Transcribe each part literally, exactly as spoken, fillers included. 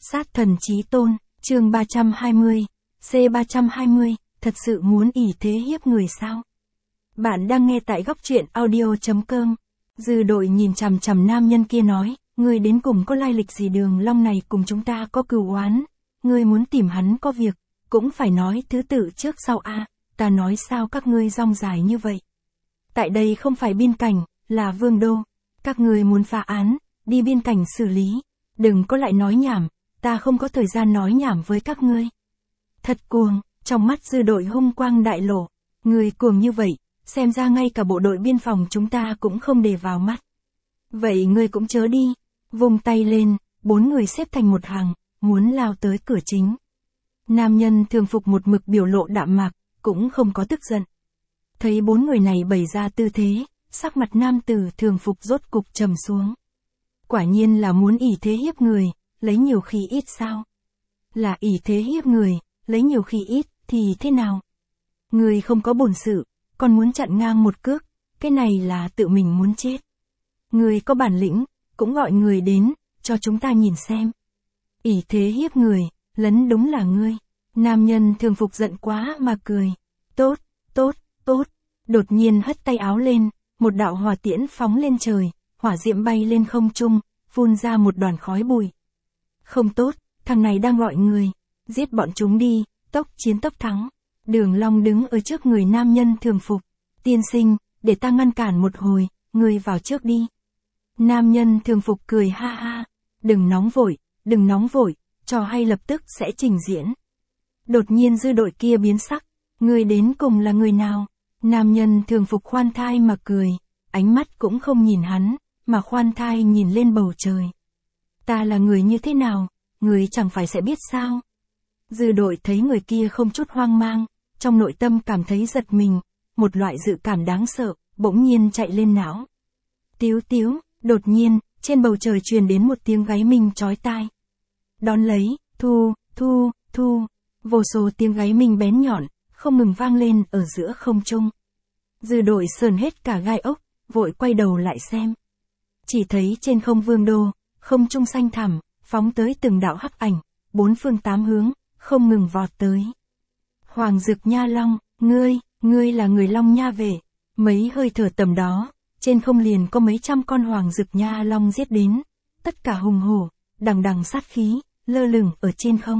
Sát thần chí tôn, chương ba trăm hai mươi, C ba trăm hai mươi, thật sự muốn ỷ thế hiếp người sao? Bạn đang nghe tại góc truyện audio.com. Dư đội nhìn chằm chằm nam nhân kia nói, ngươi đến cùng có lai lịch gì? Đường Long này cùng chúng ta có cừu oán, ngươi muốn tìm hắn có việc, cũng phải nói thứ tự trước sau a. Ta nói sao các ngươi rong dài như vậy? Tại đây không phải biên cảnh, là vương đô. Các ngươi muốn phá án, đi biên cảnh xử lý. Đừng có lại nói nhảm, ta không có thời gian nói nhảm với các ngươi. Thật cuồng, trong mắt Dư đội hung quang đại lộ. Người cuồng như vậy, xem ra ngay cả bộ đội biên phòng chúng ta cũng không để vào mắt. Vậy ngươi cũng chớ đi. Vung tay lên, bốn người xếp thành một hàng, muốn lao tới cửa chính. Nam nhân thường phục một mực biểu lộ đạm mạc, cũng không có tức giận. Thấy bốn người này bày ra tư thế, sắc mặt nam tử thường phục rốt cục trầm xuống. Quả nhiên là muốn ỷ thế hiếp người, lấy nhiều khi ít sao? Là ỷ thế hiếp người, lấy nhiều khi ít, thì thế nào? Người không có bổn sự, còn muốn chặn ngang một cước, cái này là tự mình muốn chết. Người có bản lĩnh, cũng gọi người đến, cho chúng ta nhìn xem. ỷ thế hiếp người, lấn đúng là ngươi. Nam nhân thường phục giận quá mà cười. Tốt, tốt, tốt. Đột nhiên hất tay áo lên, một đạo hỏa tiễn phóng lên trời, hỏa diệm bay lên không trung, phun ra một đoàn khói bụi. Không tốt, thằng này đang gọi người, giết bọn chúng đi, tốc chiến tốc thắng. Đường Long đứng ở trước người nam nhân thường phục. Tiên sinh, để ta ngăn cản một hồi, ngươi vào trước đi. Nam nhân thường phục cười ha ha. Đừng nóng vội, đừng nóng vội, trò hay lập tức sẽ trình diễn. Đột nhiên Dư đội kia biến sắc. Ngươi đến cùng là người nào? Nam nhân thường phục khoan thai mà cười, ánh mắt cũng không nhìn hắn, mà khoan thai nhìn lên bầu trời. Ta là người như thế nào, người chẳng phải sẽ biết sao? Dư đội thấy người kia không chút hoang mang, trong nội tâm cảm thấy giật mình, một loại dự cảm đáng sợ, bỗng nhiên chạy lên não. Tiếu tiếu, đột nhiên, trên bầu trời truyền đến một tiếng gáy minh chói tai. Đón lấy, thu, thu, thu, vô số tiếng gáy minh bén nhọn, không ngừng vang lên ở giữa không trung. Dư đội sờn hết cả gai ốc, vội quay đầu lại xem. Chỉ thấy trên không vương đô, không trung xanh thẳm, phóng tới từng đạo hắc ảnh, bốn phương tám hướng, không ngừng vọt tới. Hoàng Dực Nha Long, ngươi, ngươi là người Long Nha về. Mấy hơi thở tầm đó, trên không liền có mấy trăm con Hoàng Dực Nha Long giết đến, tất cả hùng hổ, đằng đằng sát khí, lơ lửng ở trên không.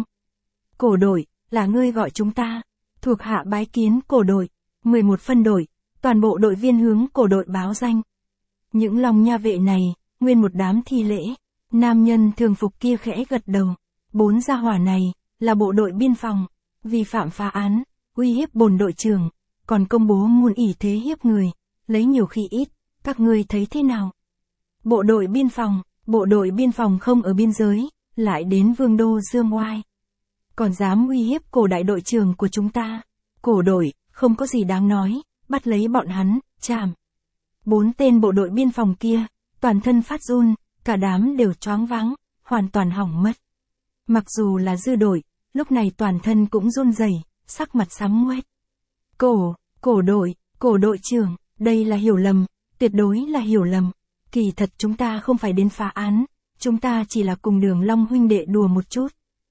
Cổ đội, là ngươi gọi chúng ta. Thuộc hạ bái kiến cổ đội, mười một phân đội, toàn bộ đội viên hướng cổ đội báo danh. Những Long Nha vệ này, nguyên một đám thi lễ. Nam nhân thường phục kia khẽ gật đầu. Bốn gia hỏa này, là bộ đội biên phòng, vi phạm phá án, uy hiếp bổn đội trưởng, còn công bố muốn ỷ thế hiếp người, lấy nhiều khi ít, các ngươi thấy thế nào? Bộ đội biên phòng, bộ đội biên phòng không ở biên giới, lại đến vương đô dương oai. Còn dám uy hiếp cổ đại đội trưởng của chúng ta. Cổ đội, không có gì đáng nói, bắt lấy bọn hắn, chàm. Bốn tên bộ đội biên phòng kia, toàn thân phát run, cả đám đều choáng váng, hoàn toàn hỏng mất. Mặc dù là Dư đội, lúc này toàn thân cũng run rẩy, sắc mặt xám ngoét. Cổ, cổ đội, cổ đội trưởng, đây là hiểu lầm, tuyệt đối là hiểu lầm. Kỳ thật chúng ta không phải đến phá án, chúng ta chỉ là cùng Đường Long huynh đệ đùa một chút.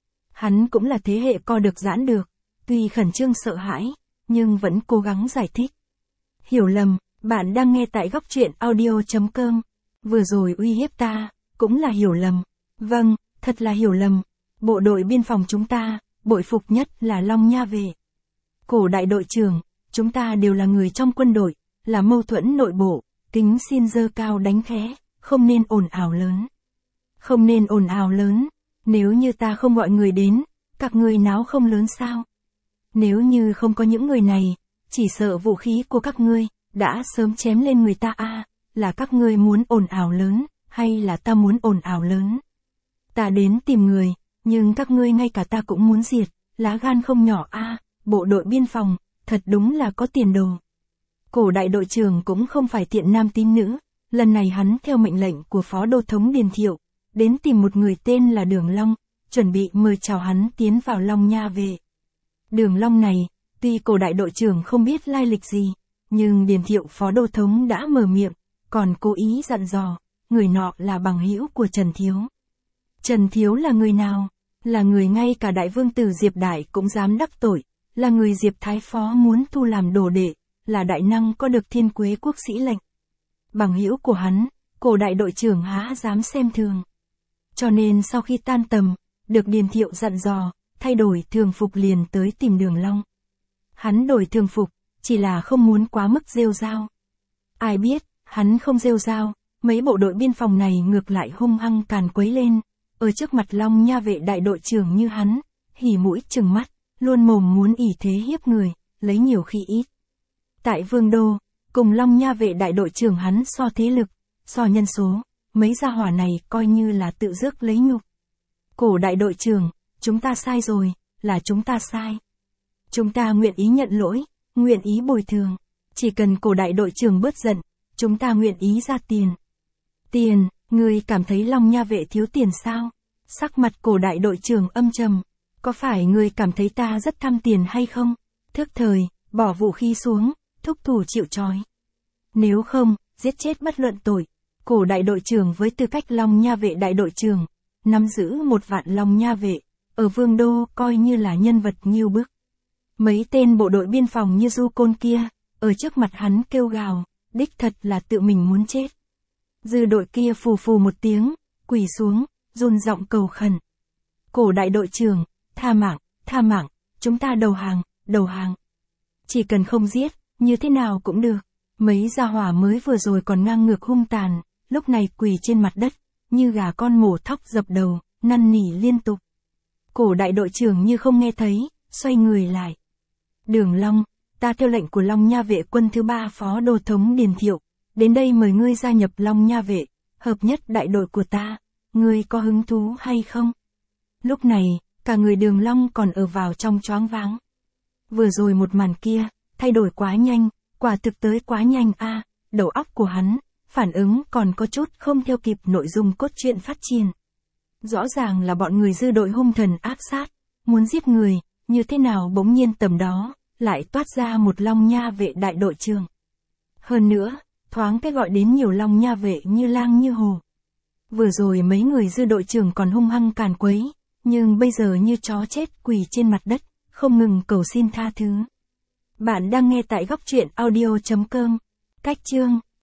Hắn cũng là thế hệ co được giãn được, tuy khẩn trương sợ hãi, nhưng vẫn cố gắng giải thích. Hiểu lầm, bạn đang nghe tại góc truyện audio.com. Vừa rồi uy hiếp ta, cũng là hiểu lầm. Vâng, thật là hiểu lầm. Bộ đội biên phòng chúng ta, bội phục nhất là Long Nha về. Cổ đại đội trưởng, chúng ta đều là người trong quân đội, là mâu thuẫn nội bộ, kính xin dơ cao đánh khẽ, không nên ồn ào lớn. Không nên ồn ào lớn. Nếu như ta không gọi người đến, các ngươi náo không lớn sao? Nếu như không có những người này, chỉ sợ vũ khí của các ngươi đã sớm chém lên người ta a. À, là các ngươi muốn ồn ào lớn, hay là ta muốn ồn ào lớn? Ta đến tìm người, nhưng các ngươi ngay cả ta cũng muốn diệt, lá gan không nhỏ a. À, bộ đội biên phòng, thật đúng là có tiền đồ. Cổ đại đội trưởng cũng không phải tiện nam tín nữ, lần này hắn theo mệnh lệnh của phó đô thống Điền Thiệu, đến tìm một người tên là Đường Long, chuẩn bị mời chào hắn tiến vào Long Nha về. Đường Long này, tuy cổ đại đội trưởng không biết lai lịch gì, nhưng Điền Thiệu phó đô thống đã mở miệng, còn cố ý dặn dò, người nọ là bằng hữu của Trần Thiếu. Trần Thiếu là người nào? là người ngay cả đại vương tử Diệp Đại cũng dám đắc tội, là người Diệp Thái Phó muốn thu làm đồ đệ, là đại năng có được Thiên Quế quốc sĩ lệnh. Bằng hữu của hắn, cổ đại đội trưởng há dám xem thường. Cho nên sau khi tan tầm, được Điền Thiệu dặn dò, thay đổi thường phục liền tới tìm Đường Long. Hắn đổi thường phục, chỉ là không muốn quá mức rêu rao. Ai biết, hắn không rêu rao, mấy bộ đội biên phòng này ngược lại hung hăng càn quấy lên, ở trước mặt Long Nha vệ đại đội trưởng như hắn, hỉ mũi trừng mắt, luôn mồm muốn ỷ thế hiếp người, lấy nhiều khi ít. Tại Vương Đô, cùng Long Nha vệ đại đội trưởng hắn so thế lực, so nhân số, mấy gia hỏa này coi như là tự rước lấy nhục. Cổ đại đội trưởng, chúng ta sai rồi, là chúng ta sai. Chúng ta nguyện ý nhận lỗi, nguyện ý bồi thường. Chỉ cần cổ đại đội trưởng bớt giận, chúng ta nguyện ý ra tiền. Tiền, ngươi cảm thấy Long Nha vệ thiếu tiền sao? Sắc mặt cổ đại đội trưởng âm trầm. Có phải ngươi cảm thấy ta rất tham tiền hay không? Thức thời, bỏ vũ khí xuống, thúc thủ chịu trói. Nếu không, giết chết bất luận tội. Cổ đại đội trưởng với tư cách Long Nha vệ đại đội trưởng, nắm giữ một vạn Long Nha vệ, ở Vương Đô coi như là nhân vật nghiêu bức. Mấy tên bộ đội biên phòng như Du Côn kia, ở trước mặt hắn kêu gào, đích thật là tự mình muốn chết. Dư đội kia phù phù một tiếng, quỳ xuống, run giọng cầu khẩn. Cổ đại đội trưởng, tha mạng, tha mạng, chúng ta đầu hàng, đầu hàng. Chỉ cần không giết, như thế nào cũng được. Mấy gia hỏa mới vừa rồi còn ngang ngược hung tàn, lúc này quỳ trên mặt đất, như gà con mổ thóc dập đầu, năn nỉ liên tục. Cổ đại đội trưởng như không nghe thấy, xoay người lại. Đường Long, ta theo lệnh của Long Nha vệ quân thứ ba phó đô thống Điền Thiệu, đến đây mời ngươi gia nhập Long Nha vệ, hợp nhất đại đội của ta, ngươi có hứng thú hay không? Lúc này, cả người Đường Long còn ở vào trong choáng váng. Vừa rồi một màn kia, thay đổi quá nhanh, quả thực tới quá nhanh a, à, đầu óc của hắn, phản ứng còn có chút không theo kịp nội dung cốt truyện phát triển. Rõ ràng là bọn người dư đội hung thần áp sát, muốn giết người, như thế nào bỗng nhiên tầm đó, lại toát ra một Long Nha vệ đại đội trưởng. Hơn nữa, thoáng cái gọi đến nhiều Long Nha vệ như lang như hồ. Vừa rồi mấy người dư đội trưởng còn hung hăng càn quấy, nhưng bây giờ như chó chết quỳ trên mặt đất, không ngừng cầu xin tha thứ. Bạn đang nghe tại góc truyện audio chấm com. Cách chương